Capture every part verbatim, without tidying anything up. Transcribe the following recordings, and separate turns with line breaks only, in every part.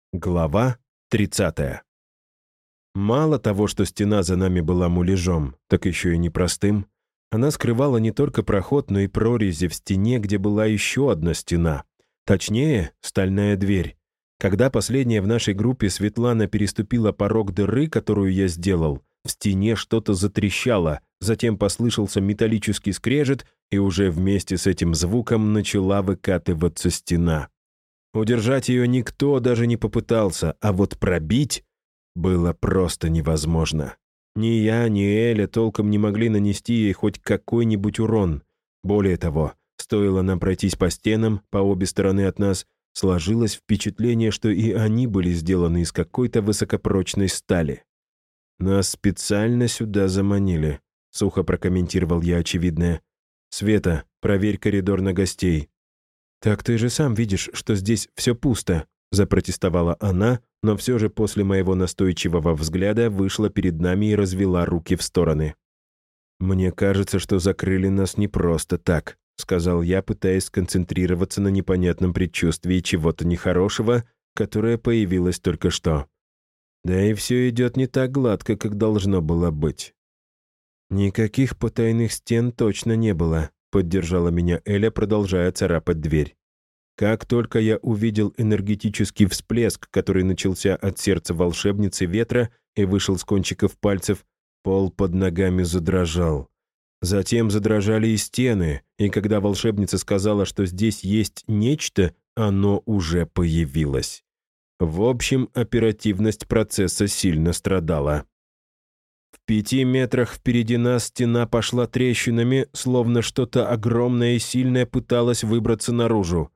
Глава тридцатая. Мало того, что стена за нами была муляжом, так еще и непростым. Она скрывала не только проход, но и прорези в стене, где была еще одна стена. Точнее, стальная дверь. Когда последняя в нашей группе Светлана переступила порог дыры, которую я сделал, в стене что-то затрещало, затем послышался металлический скрежет, и уже вместе с этим звуком начала выкатываться стена. Удержать ее никто даже не попытался, а вот пробить было просто невозможно. Ни я, ни Эля толком не могли нанести ей хоть какой-нибудь урон. Более того, стоило нам пройтись по стенам по обе стороны от нас, сложилось впечатление, что и они были сделаны из какой-то высокопрочной стали. «Нас специально сюда заманили», — сухо прокомментировал я очевидное. «Света, проверь коридор на гостей». «Так ты же сам видишь, что здесь все пусто», — запротестовала она, но все же после моего настойчивого взгляда вышла перед нами и развела руки в стороны. «Мне кажется, что закрыли нас не просто так», — сказал я, пытаясь сконцентрироваться на непонятном предчувствии чего-то нехорошего, которое появилось только что. Да и все идет не так гладко, как должно было быть. «Никаких потайных стен точно не было», — поддержала меня Эля, продолжая царапать дверь. Как только я увидел энергетический всплеск, который начался от сердца волшебницы ветра и вышел с кончиков пальцев, пол под ногами задрожал. Затем задрожали и стены, и когда волшебница сказала, что здесь есть нечто, оно уже появилось. В общем, оперативность процесса сильно страдала. В пяти метрах впереди нас стена пошла трещинами, словно что-то огромное и сильное пыталось выбраться наружу.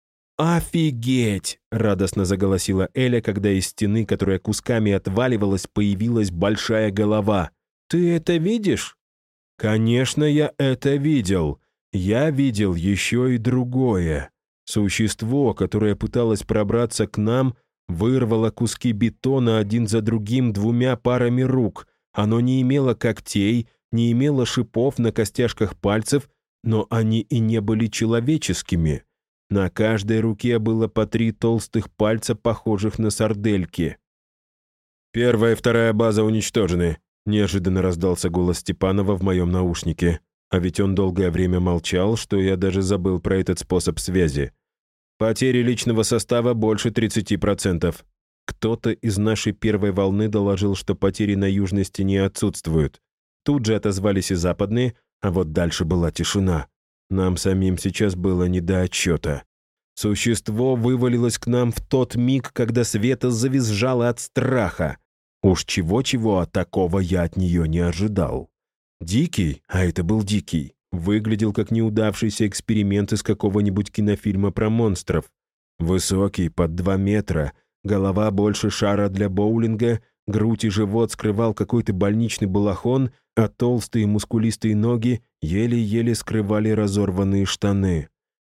«Офигеть!» — радостно заголосила Эля, когда из стены, которая кусками отваливалась, появилась большая голова. «Ты это видишь?» «Конечно, я это видел. Я видел еще и другое. Существо, которое пыталось пробраться к нам, вырвало куски бетона один за другим двумя парами рук. Оно не имело когтей, не имело шипов на костяшках пальцев, но они и не были человеческими. На каждой руке было по три толстых пальца, похожих на сардельки. «Первая и вторая база уничтожены», — неожиданно раздался голос Степанова в моем наушнике. А ведь он долгое время молчал, что я даже забыл про этот способ связи. «Потери личного состава больше тридцати процентов». Кто-то из нашей первой волны доложил, что потери на южной стене отсутствуют. Тут же отозвались и западные, а вот дальше была тишина. Нам самим сейчас было не до отчета. Существо вывалилось к нам в тот миг, когда Света завизжала от страха. Уж чего-чего, а такого я от нее не ожидал. Дикий, а это был Дикий, выглядел как неудавшийся эксперимент из какого-нибудь кинофильма про монстров. Высокий, под два метра, голова больше шара для боулинга, грудь и живот скрывал какой-то больничный балахон, а толстые мускулистые ноги еле-еле скрывали разорванные штаны.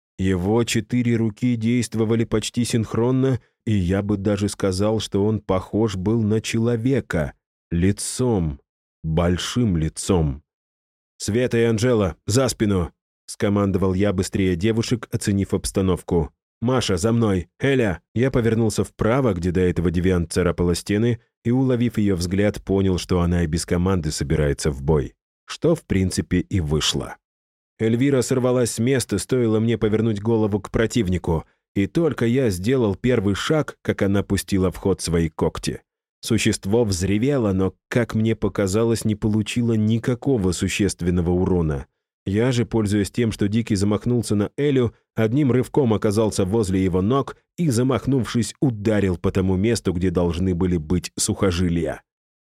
Его четыре руки действовали почти синхронно, и я бы даже сказал, что он похож был на человека. Лицом. Большим лицом. «Света и Анжела, за спину!» — скомандовал я быстрее девушек, оценив обстановку. «Маша, за мной! Эля!» Я повернулся вправо, где до этого девиант царапала стены, и, уловив ее взгляд, понял, что она и без команды собирается в бой. Что, в принципе, и вышло. Эльвира сорвалась с места, стоило мне повернуть голову к противнику, и только я сделал первый шаг, как она пустила в ход свои когти. Существо взревело, но, как мне показалось, не получило никакого существенного урона. Я же, пользуясь тем, что Дикий замахнулся на Элю, одним рывком оказался возле его ног и, замахнувшись, ударил по тому месту, где должны были быть сухожилия.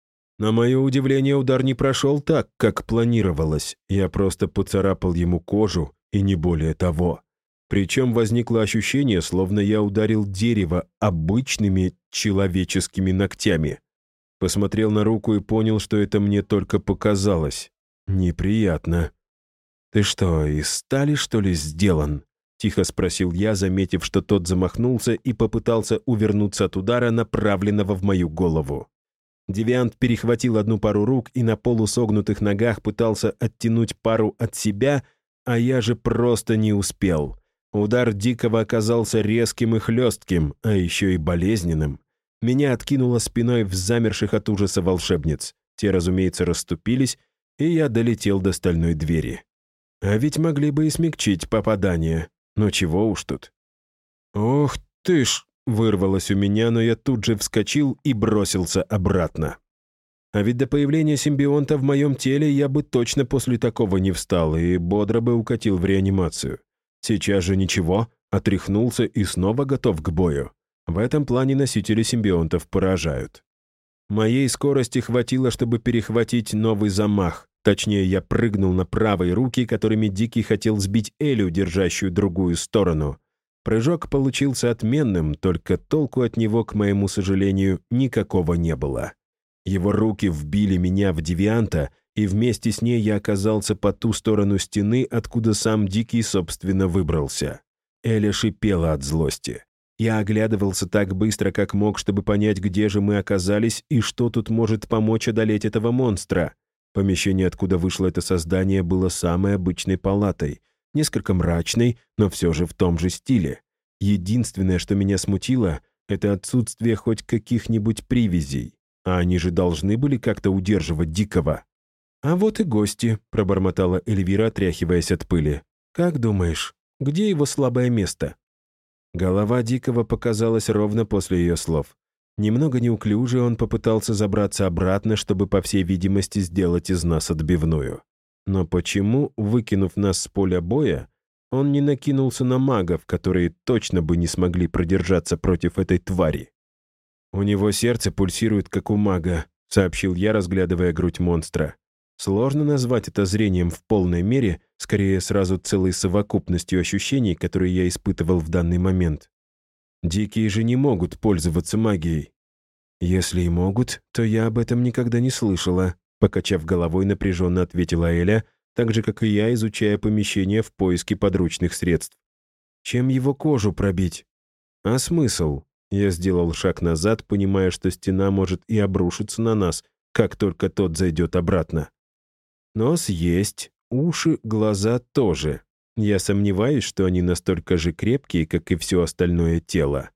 На мое удивление, удар не прошел так, как планировалось. Я просто поцарапал ему кожу, и не более того. Причем возникло ощущение, словно я ударил дерево обычными человеческими ногтями. Посмотрел на руку и понял, что это мне только показалось. Неприятно. «Ты что, из стали, что ли, сделан?» — тихо спросил я, заметив, что тот замахнулся и попытался увернуться от удара, направленного в мою голову. Девиант перехватил одну пару рук и на полусогнутых ногах пытался оттянуть пару от себя, а я же просто не успел. Удар Дикого оказался резким и хлестким, а еще и болезненным. Меня откинуло спиной в замерших от ужаса волшебниц. Те, разумеется, расступились, и я долетел до стальной двери. А ведь могли бы и смягчить попадание. Но чего уж тут. «Ох ты ж!» — вырвалось у меня, но я тут же вскочил и бросился обратно. А ведь до появления симбионта в моем теле я бы точно после такого не встал и бодро бы укатил в реанимацию. Сейчас же ничего, отряхнулся и снова готов к бою. В этом плане носители симбионтов поражают. Моей скорости хватило, чтобы перехватить новый замах. Точнее, я прыгнул на правые руки, которыми Дикий хотел сбить Элю, держащую другую сторону. Прыжок получился отменным, только толку от него, к моему сожалению, никакого не было. Его руки вбили меня в девианта, и вместе с ней я оказался по ту сторону стены, откуда сам Дикий, собственно, выбрался. Эля шипела от злости. Я оглядывался так быстро, как мог, чтобы понять, где же мы оказались и что тут может помочь одолеть этого монстра. Помещение, откуда вышло это создание, было самой обычной палатой, несколько мрачной, но все же в том же стиле. Единственное, что меня смутило, это отсутствие хоть каких-нибудь привязей. А они же должны были как-то удерживать Дикого. «А вот и гости», — пробормотала Эльвира, отряхиваясь от пыли. «Как думаешь, где его слабое место?» Голова Дикого показалась ровно после ее слов. Немного неуклюже он попытался забраться обратно, чтобы, по всей видимости, сделать из нас отбивную. Но почему, выкинув нас с поля боя, он не накинулся на магов, которые точно бы не смогли продержаться против этой твари? «У него сердце пульсирует, как у мага», — сообщил я, разглядывая грудь монстра. Сложно назвать это зрением в полной мере, скорее сразу целой совокупностью ощущений, которые я испытывал в данный момент. Дикие же не могут пользоваться магией. Если и могут, то я об этом никогда не слышала, покачав головой, напряженно ответила Эля, так же, как и я, изучая помещение в поиске подручных средств. Чем его кожу пробить? А смысл? Я сделал шаг назад, понимая, что стена может и обрушиться на нас, как только тот зайдет обратно. Нос есть, уши, глаза тоже. Я сомневаюсь, что они настолько же крепкие, как и все остальное тело.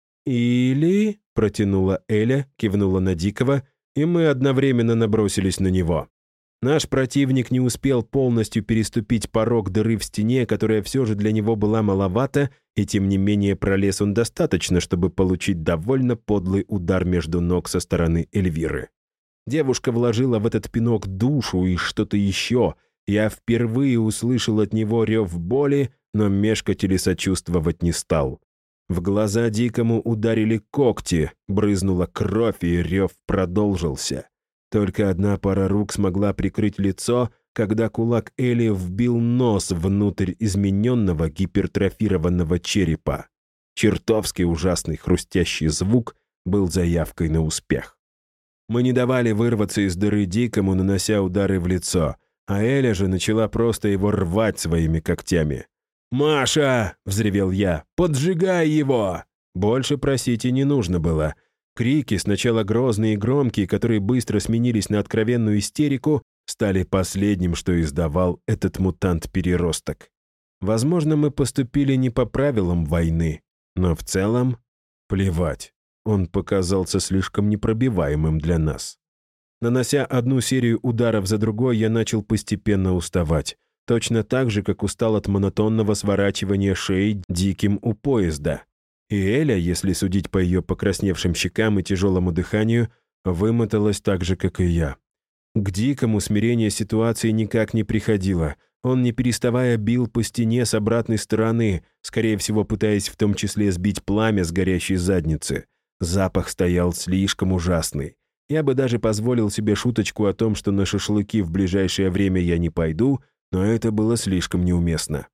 «Или...» — протянула Эля, кивнула на Дикого, и мы одновременно набросились на него. Наш противник не успел полностью переступить порог дыры в стене, которая все же для него была маловата, и тем не менее пролез он достаточно, чтобы получить довольно подлый удар между ног со стороны Эльвиры. Девушка вложила в этот пинок душу и что-то еще. Я впервые услышал от него рев боли, но мешкать или сочувствовать не стал. В глаза Дикому ударили когти, брызнула кровь, и рев продолжился. Только одна пара рук смогла прикрыть лицо, когда кулак Эли вбил нос внутрь измененного гипертрофированного черепа. Чертовски ужасный хрустящий звук был заявкой на успех. Мы не давали вырваться из дыры Дикому, нанося удары в лицо, а Эля же начала просто его рвать своими когтями. «Маша!» — взревел я. «Поджигай его!» Больше просить и не нужно было. Крики, сначала грозные и громкие, которые быстро сменились на откровенную истерику, стали последним, что издавал этот мутант-переросток. Возможно, мы поступили не по правилам войны, но в целом плевать. Он показался слишком непробиваемым для нас. Нанося одну серию ударов за другой, я начал постепенно уставать. Точно так же, как устал от монотонного сворачивания шеи Диким у поезда. И Эля, если судить по ее покрасневшим щекам и тяжелому дыханию, вымоталась так же, как и я. К Дикому смирение ситуации никак не приходило. Он, не переставая, бил по стене с обратной стороны, скорее всего, пытаясь в том числе сбить пламя с горящей задницы. Запах стоял слишком ужасный. Я бы даже позволил себе шуточку о том, что на шашлыки в ближайшее время я не пойду, но это было слишком неуместно.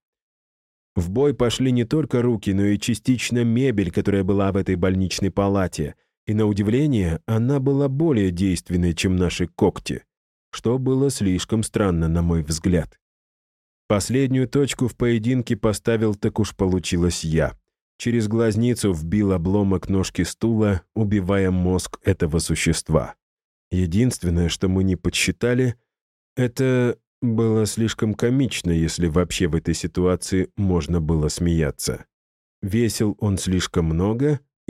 В бой пошли не только руки, но и частично мебель, которая была в этой больничной палате, и, на удивление, она была более действенной, чем наши когти, что было слишком странно, на мой взгляд. Последнюю точку в поединке поставил, так уж получилось, я. Через глазницу вбил обломок ножки стула, убивая мозг этого существа. Единственное, что мы не подсчитали, это... было слишком комично, если вообще в этой ситуации можно было смеяться. Весил он слишком много,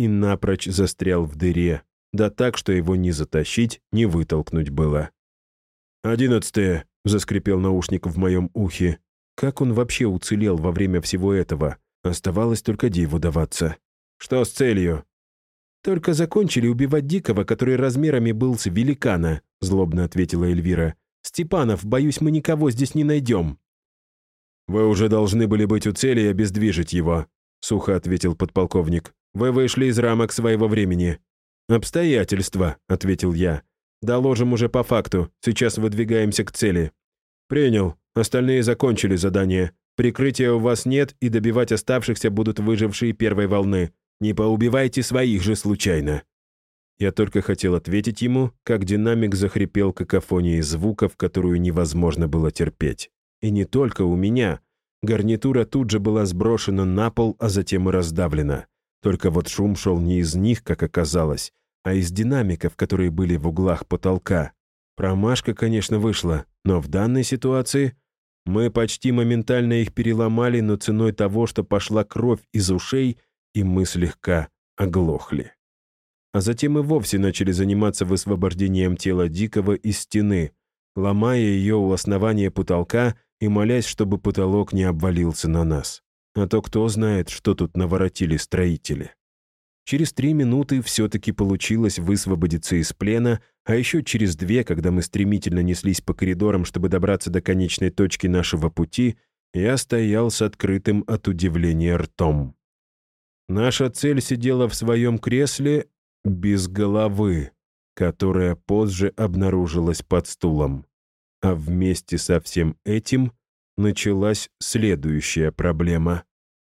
и напрочь застрял в дыре, да так, что его ни затащить, ни вытолкнуть было. «Одиннадцатое», — заскрипел наушник в моем ухе. Как он вообще уцелел во время всего этого? Оставалось только диву даваться. «Что с целью?» «Только закончили убивать Дикого, который размерами был с великана», — злобно ответила Эльвира. «Степанов, боюсь, мы никого здесь не найдем». «Вы уже должны были быть у цели и обездвижить его», — сухо ответил подполковник. «Вы вышли из рамок своего времени». «Обстоятельства», — ответил я. «Доложим уже по факту. Сейчас выдвигаемся к цели». «Принял. Остальные закончили задание. Прикрытия у вас нет, и добивать оставшихся будут выжившие первой волны. Не поубивайте своих же случайно». Я только хотел ответить ему, как динамик захрипел какофонией звуков, которую невозможно было терпеть. И не только у меня. Гарнитура тут же была сброшена на пол, а затем и раздавлена. Только вот шум шел не из них, как оказалось, а из динамиков, которые были в углах потолка. Промашка, конечно, вышла, но в данной ситуации мы почти моментально их переломали, но ценой того, что пошла кровь из ушей, и мы слегка оглохли. А затем и вовсе начали заниматься высвобождением тела Дикого из стены, ломая ее у основания потолка и молясь, чтобы потолок не обвалился на нас. А то кто знает, что тут наворотили строители. Через три минуты все-таки получилось высвободиться из плена, а еще через две, когда мы стремительно неслись по коридорам, чтобы добраться до конечной точки нашего пути, я стоял с открытым от удивления ртом. Наша цель сидела в своем кресле без головы, которая позже обнаружилась под стулом. А вместе со всем этим началась следующая проблема.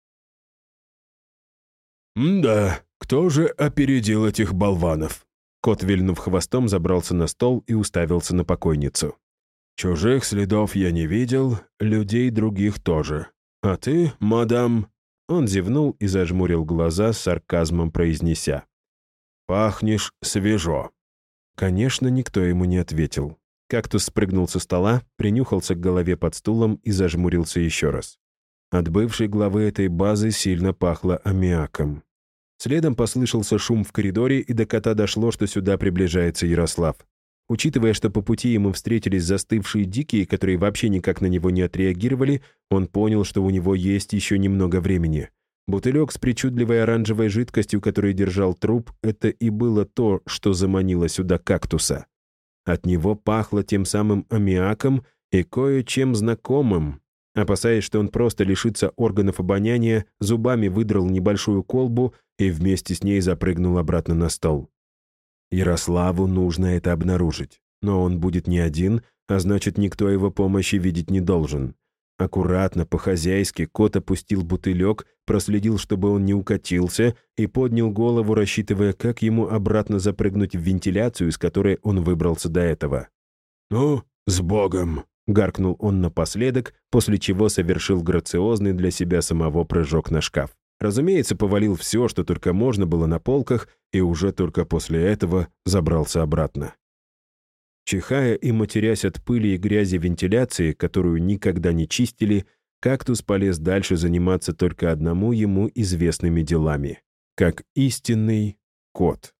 «Да, кто же опередил этих болванов?» Кот, вильнув хвостом, забрался на стол и уставился на покойницу. «Чужих следов я не видел, людей других тоже. А ты, мадам...» Он зевнул и зажмурил глаза, с сарказмом произнеся. «Пахнешь свежо». Конечно, никто ему не ответил. Кактус спрыгнул со стола, принюхался к голове под стулом и зажмурился еще раз. От бывшей главы этой базы сильно пахло аммиаком. Следом послышался шум в коридоре, и до кота дошло, что сюда приближается Ярослав. Учитывая, что по пути ему встретились застывшие дикие, которые вообще никак на него не отреагировали, он понял, что у него есть еще немного времени. Бутылек с причудливой оранжевой жидкостью, который держал труп, это и было то, что заманило сюда кактуса. От него пахло тем самым аммиаком и кое-чем знакомым. Опасаясь, что он просто лишится органов обоняния, зубами выдрал небольшую колбу и вместе с ней запрыгнул обратно на стол. Ярославу нужно это обнаружить, но он будет не один, а значит, никто его помощи видеть не должен. Аккуратно, по-хозяйски, кот опустил бутылек, проследил, чтобы он не укатился, и поднял голову, рассчитывая, как ему обратно запрыгнуть в вентиляцию, из которой он выбрался до этого. «Ну, с Богом!» — гаркнул он напоследок, после чего совершил грациозный для себя самого прыжок на шкаф. Разумеется, повалил все, что только можно было на полках, и уже только после этого забрался обратно. Чихая и матерясь от пыли и грязи вентиляции, которую никогда не чистили, кактус полез дальше заниматься только одному ему известными делами, как истинный кот.